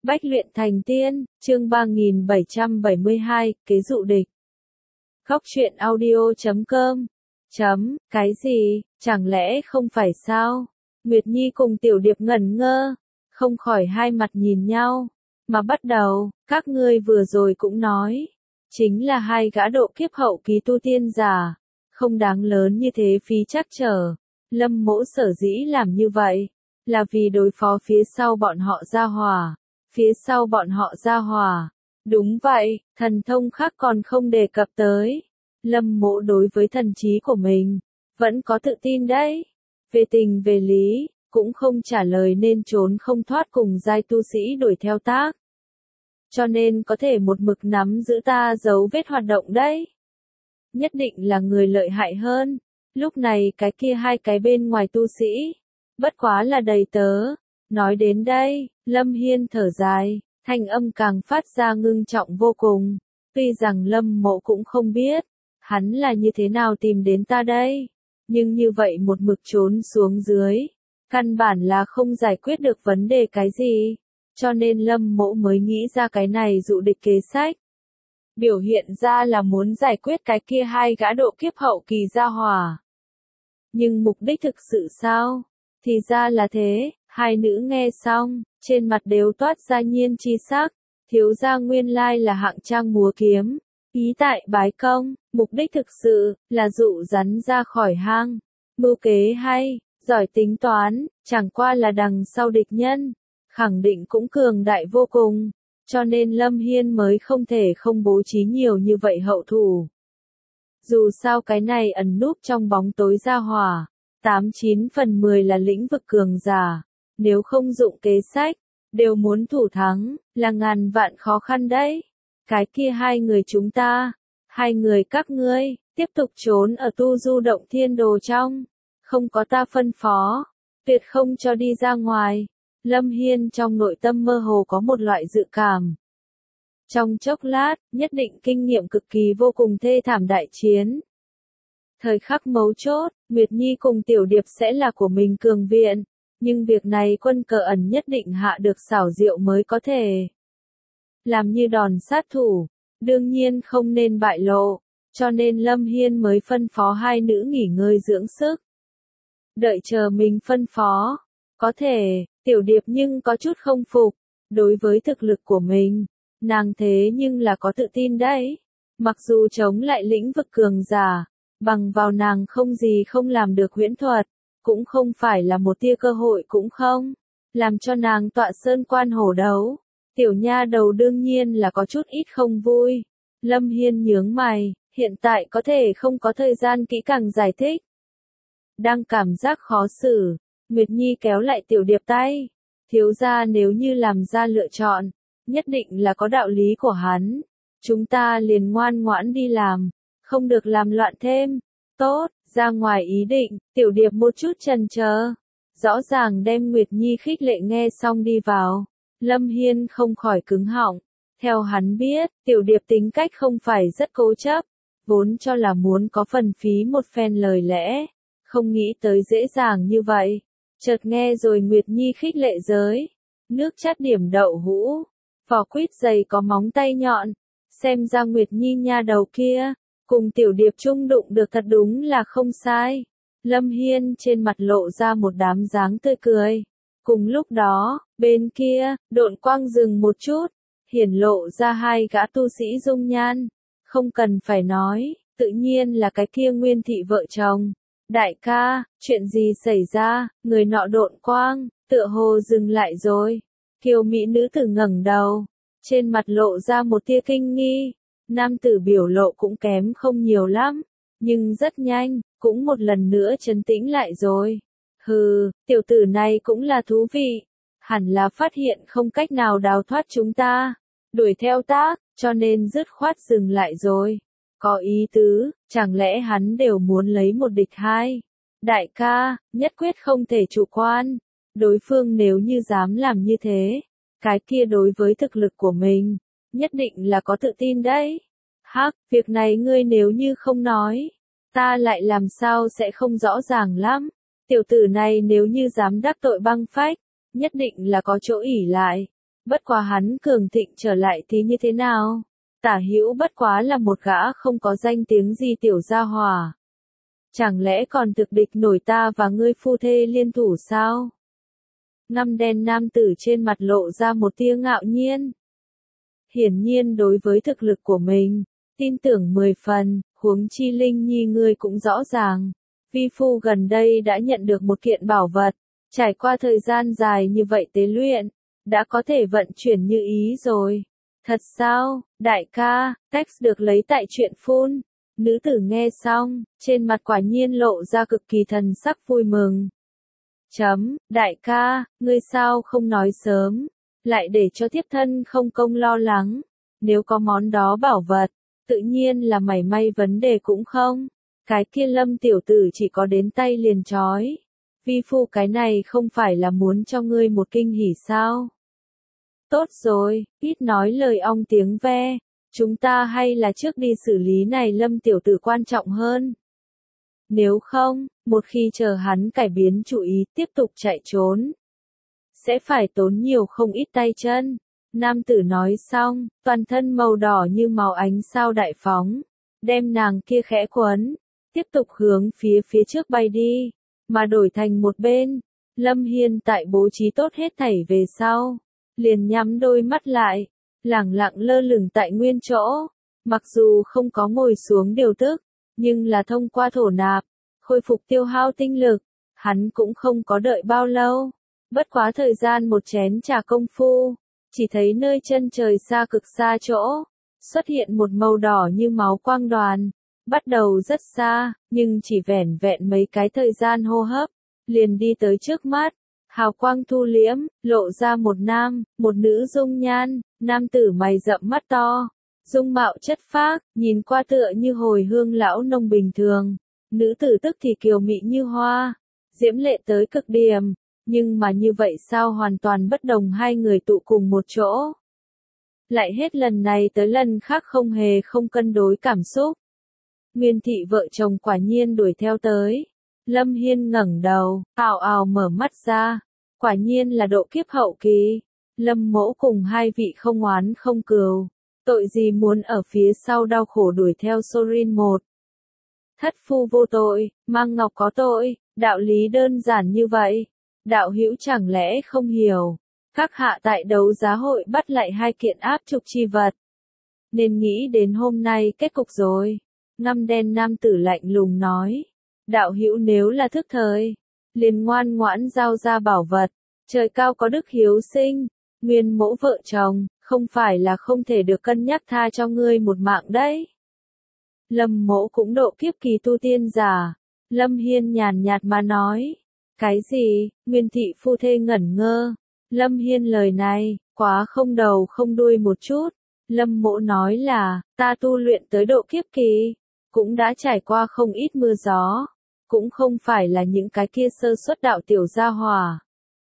Bách luyện thành tiên, chương 3772, kế dụ địch. Góc truyện audio.com. Cái gì, chẳng lẽ không phải sao? Nguyệt Nhi cùng Tiểu Điệp ngẩn ngơ, không khỏi hai mặt nhìn nhau, mà bắt đầu, các ngươi vừa rồi cũng nói, chính là hai gã độ kiếp hậu kỳ tu tiên giả, không đáng lớn như thế phí trắc trở. Lâm Mỗ sở dĩ làm như vậy, là vì đối phó phía sau bọn họ ra hỏa. Phía sau bọn họ ra hỏa. Đúng vậy, thần thông khác còn không đề cập tới. Lâm Mỗ đối với thần trí của mình, vẫn có tự tin đấy. Về tình về lý, cũng không trả lời nên trốn không thoát cùng giai tu sĩ đuổi theo tác. Cho nên có thể một mực nắm giữ ta dấu vết hoạt động đấy. Nhất định là người lợi hại hơn. Lúc này cái kia hai cái bên ngoài tu sĩ, bất quá là đầy tớ. Nói đến đây, Lâm Hiên thở dài, thanh âm càng phát ra ngưng trọng vô cùng. Tuy rằng Lâm Mộ cũng không biết, hắn là như thế nào tìm đến ta đây. Nhưng như vậy một mực trốn xuống dưới, căn bản là không giải quyết được vấn đề cái gì. Cho nên Lâm Mộ mới nghĩ ra cái này dụ địch kế sách. Biểu hiện ra là muốn giải quyết cái kia hai gã độ kiếp hậu kỳ gia hỏa. Nhưng mục đích thực sự sao? Thì ra là thế. Hai nữ nghe xong, trên mặt đều toát ra nhiên chi sắc, thiếu gia nguyên lai là hạng trang múa kiếm, ý tại bái công, mục đích thực sự, là dụ rắn ra khỏi hang, mưu kế hay, giỏi tính toán, chẳng qua là đằng sau địch nhân, khẳng định cũng cường đại vô cùng, cho nên Lâm Hiên mới không thể không bố trí nhiều như vậy hậu thủ. Dù sao cái này ẩn núp trong bóng tối ra hỏa, 89 phần 10 là lĩnh vực cường giả. Nếu không dụng kế sách, đều muốn thủ thắng, là ngàn vạn khó khăn đấy. Cái kia hai người chúng ta, hai người các ngươi, tiếp tục trốn ở tu du động thiên đồ trong. Không có ta phân phó, tuyệt không cho đi ra ngoài. Lâm Hiên trong nội tâm mơ hồ có một loại dự cảm. Trong chốc lát, nhất định kinh nghiệm cực kỳ vô cùng thê thảm đại chiến. Thời khắc mấu chốt, Nguyệt Nhi cùng Tiểu Điệp sẽ là của mình cường viện. Nhưng việc này quân cờ ẩn nhất định hạ được xảo diệu mới có thể làm như đòn sát thủ, đương nhiên không nên bại lộ, cho nên Lâm Hiên mới phân phó hai nữ nghỉ ngơi dưỡng sức. Đợi chờ mình phân phó, có thể, Tiểu Điệp nhưng có chút không phục, đối với thực lực của mình, nàng thế nhưng là có tự tin đấy, mặc dù chống lại lĩnh vực cường giả, bằng vào nàng không gì không làm được huyễn thuật. Cũng không phải là một tia cơ hội cũng không, làm cho nàng tọa sơn quan hổ đấu. Tiểu nha đầu đương nhiên là có chút ít không vui. Lâm Hiên nhướng mày, hiện tại có thể không có thời gian kỹ càng giải thích. Đang cảm giác khó xử, Nguyệt Nhi kéo lại Tiểu Điệp tay. Thiếu gia nếu như làm ra lựa chọn, nhất định là có đạo lý của hắn. Chúng ta liền ngoan ngoãn đi làm, không được làm loạn thêm. Tốt, ra ngoài ý định, Tiểu Điệp một chút chần chờ. Rõ ràng đem Nguyệt Nhi khích lệ nghe xong đi vào. Lâm Hiên không khỏi cứng họng. Theo hắn biết, Tiểu Điệp tính cách không phải rất cố chấp. Vốn cho là muốn có phần phí một phen lời lẽ. Không nghĩ tới dễ dàng như vậy. Chợt nghe rồi Nguyệt Nhi khích lệ giới. Nước chát điểm đậu hũ. Vỏ quýt dày có móng tay nhọn. Xem ra Nguyệt Nhi nha đầu kia. Cùng Tiểu Điệp chung đụng được thật đúng là không sai. Lâm Hiên trên mặt lộ ra một đám dáng tươi cười. Cùng lúc đó, bên kia, độn quang dừng một chút, hiển lộ ra hai gã tu sĩ dung nhan. Không cần phải nói, tự nhiên là cái kia Nguyên thị vợ chồng. Đại ca, chuyện gì xảy ra, người nọ độn quang, tựa hồ dừng lại rồi. Kiều mỹ nữ tử ngẩng đầu, trên mặt lộ ra một tia kinh nghi. Nam tử biểu lộ cũng kém không nhiều lắm, nhưng rất nhanh, cũng một lần nữa trấn tĩnh lại rồi. Hừ, tiểu tử này cũng là thú vị, hẳn là phát hiện không cách nào đào thoát chúng ta, đuổi theo tác, cho nên dứt khoát dừng lại rồi. Có ý tứ, chẳng lẽ hắn đều muốn lấy một địch hai? Đại ca, nhất quyết không thể chủ quan, đối phương nếu như dám làm như thế, cái kia đối với thực lực của mình, nhất định là có tự tin đấy. Hắc, việc này ngươi nếu như không nói, ta lại làm sao sẽ không rõ ràng lắm. Tiểu tử này nếu như dám đắc tội băng phách, nhất định là có chỗ ỷ lại. Bất quá hắn cường thịnh trở lại thì như thế nào? Tả Hữu bất quá là một gã không có danh tiếng gì tiểu gia hỏa. Chẳng lẽ còn thực địch nổi ta và ngươi phu thê liên thủ sao? Ngăm đen nam tử trên mặt lộ ra một tia ngạo nhiên. Hiển nhiên đối với thực lực của mình, tin tưởng 10 phần, huống chi Linh Nhi ngươi cũng rõ ràng. Vi phu gần đây đã nhận được một kiện bảo vật, trải qua thời gian dài như vậy tế luyện, đã có thể vận chuyển như ý rồi. Thật sao, đại ca, text được lấy tại truyện phun. Nữ tử nghe xong, trên mặt quả nhiên lộ ra cực kỳ thần sắc vui mừng. Đại ca, ngươi sao không nói sớm, lại để cho thiếp thân không công lo lắng. Nếu có món đó bảo vật, tự nhiên là mảy may vấn đề cũng không. Cái kia Lâm tiểu tử chỉ có đến tay liền trói. Vi phu cái này không phải là muốn cho ngươi một kinh hỉ sao? Tốt rồi, ít nói lời ong tiếng ve. Chúng ta hay là trước đi xử lý này Lâm tiểu tử quan trọng hơn. Nếu không, một khi chờ hắn cải biến chủ ý tiếp tục chạy trốn, sẽ phải tốn nhiều không ít tay chân. Nam tử nói xong, toàn thân màu đỏ như màu ánh sao đại phóng, đem nàng kia khẽ quấn, tiếp tục hướng phía trước bay đi, mà đổi thành một bên. Lâm Hiên tại bố trí tốt hết thảy về sau, liền nhắm đôi mắt lại, lẳng lặng lơ lửng tại nguyên chỗ, mặc dù không có ngồi xuống điều tức, nhưng là thông qua thổ nạp, khôi phục tiêu hao tinh lực, hắn cũng không có đợi bao lâu, bất quá thời gian một chén trà công phu, chỉ thấy nơi chân trời xa cực xa chỗ, xuất hiện một màu đỏ như máu quang đoàn, bắt đầu rất xa, nhưng chỉ vẻn vẹn mấy cái thời gian hô hấp, liền đi tới trước mắt. Hào quang thu liễm, lộ ra một nam, một nữ dung nhan, nam tử mày rậm mắt to, dung mạo chất phác, nhìn qua tựa như hồi hương lão nông bình thường, nữ tử tức thì kiều mị như hoa, diễm lệ tới cực điểm, nhưng mà như vậy sao hoàn toàn bất đồng hai người tụ cùng một chỗ. Lại hết lần này tới lần khác không hề không cân đối cảm xúc. Nguyên thị vợ chồng quả nhiên đuổi theo tới. Lâm Hiên ngẩng đầu, ào ào mở mắt ra, quả nhiên là độ kiếp hậu kỳ. Lâm Mỗ cùng hai vị không oán không cừu, tội gì muốn ở phía sau đau khổ đuổi theo Sorin một. Thất phu vô tội, Mang Ngọc có tội, đạo lý đơn giản như vậy. Đạo hữu chẳng lẽ không hiểu, các hạ tại đấu giá hội bắt lại hai kiện áp trục chi vật. Nên nghĩ đến hôm nay kết cục rồi. Ngăm đen nam tử lạnh lùng nói. Đạo hữu nếu là thức thời, liền ngoan ngoãn giao ra bảo vật, trời cao có đức hiếu sinh, Nguyên Mỗ vợ chồng, không phải là không thể được cân nhắc tha cho ngươi một mạng đấy. Lâm Mỗ cũng độ kiếp kỳ tu tiên giả. Lâm Hiên nhàn nhạt mà nói. Cái gì? Nguyên thị phu thê ngẩn ngơ. Lâm Hiên lời này, quá không đầu không đuôi một chút. Lâm Mỗ nói là, ta tu luyện tới độ kiếp kỳ, cũng đã trải qua không ít mưa gió, cũng không phải là những cái kia sơ xuất đạo tiểu gia hỏa.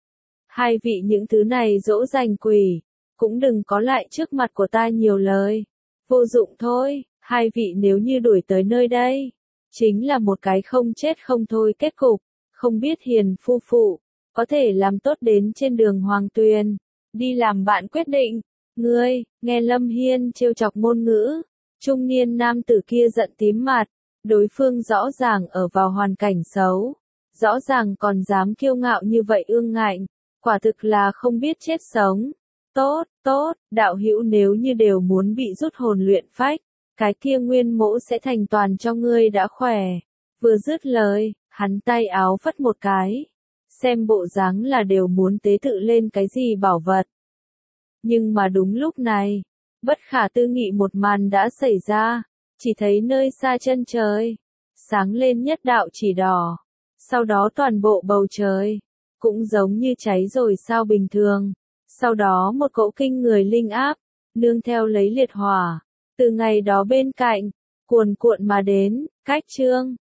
Hai vị những thứ này dỗ dành quỷ, cũng đừng có lại trước mặt của ta nhiều lời. Vô dụng thôi, hai vị nếu như đuổi tới nơi đây, chính là một cái không chết không thôi kết cục, không biết hiền phu phụ, có thể làm tốt đến trên đường Hoàng Tuyền, đi làm bạn quyết định. Ngươi, nghe Lâm Hiên trêu chọc ngôn ngữ, trung niên nam tử kia giận tím mặt, đối phương rõ ràng ở vào hoàn cảnh xấu, rõ ràng còn dám kiêu ngạo như vậy ương ngạnh, quả thực là không biết chết sống. Tốt, tốt, đạo hữu nếu như đều muốn bị rút hồn luyện phách, cái kia Nguyên Mỗ sẽ thành toàn cho ngươi đã khỏe. Vừa dứt lời, hắn tay áo phất một cái, xem bộ dáng là đều muốn tế tự lên cái gì bảo vật. Nhưng mà đúng lúc này, bất khả tư nghị một màn đã xảy ra, chỉ thấy nơi xa chân trời, sáng lên nhất đạo chỉ đỏ, sau đó toàn bộ bầu trời, cũng giống như cháy rồi sao bình thường, sau đó một cỗ kinh người linh áp, nương theo lấy liệt hỏa, từ ngày đó bên cạnh, cuồn cuộn mà đến, cách chương.